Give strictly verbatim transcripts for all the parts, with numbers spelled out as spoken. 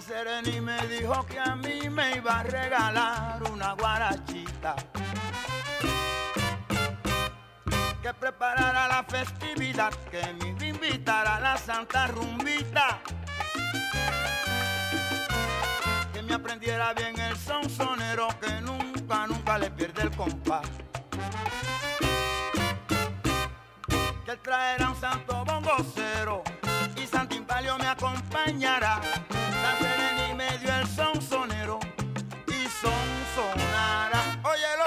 Sereni me dijo que a mí me iba a regalar una guarachita, que preparara la festividad, que me iba a invitar a la santa rumbita, que me aprendiera bien el son sonero, que nunca, nunca le pierde el compás, que él traerá un santo bongocero y Santín Palio me acompañará. La Sereni me dio el son sonero y son sonara. Óyelo.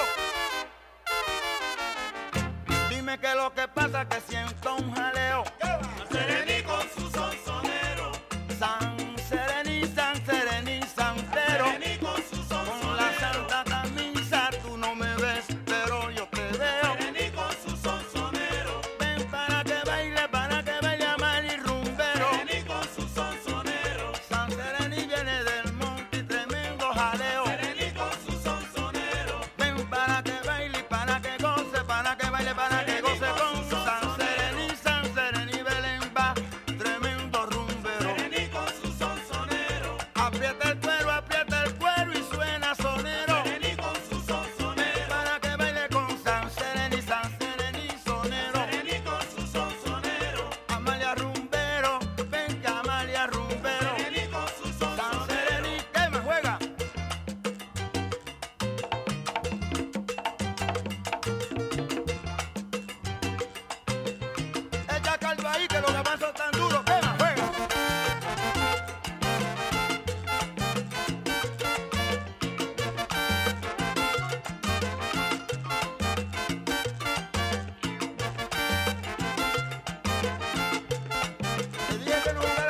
Dime que lo que pasa que siento un jaleo. San Sereni con su son sonero. San Sereni, San Sereni, Santero. Sereni con su son Con sonero. la santa camisa tú no me ves, pero yo te veo. Sereni con su son sonero. Ven para que baile, para que baile a Mari Rumbero. Sereni con su son sonero. San Sereni viene del monte y tremendo jaleo. Sereni con su son sonero. Ven para que baile, para que goce, para que baile, para que goce con San Sereni, San Sereni, Belén va, tremendo rumbero. Sereni con su son sonero. Aprieta el cuero, aprieta el cuero y suena sonero. Sereni con su son sonero. Para que baile con San Sereni, San Sereni, sonero. Sereni con su son sonero. Amalia Rumbero, ven que Amalia Rumbero. Sereni con su son San sonero. Sereni, ¿qué me juega? Echa caldo ahí que los gamanzos están duros, ¿qué me juega? Te dije que no jugara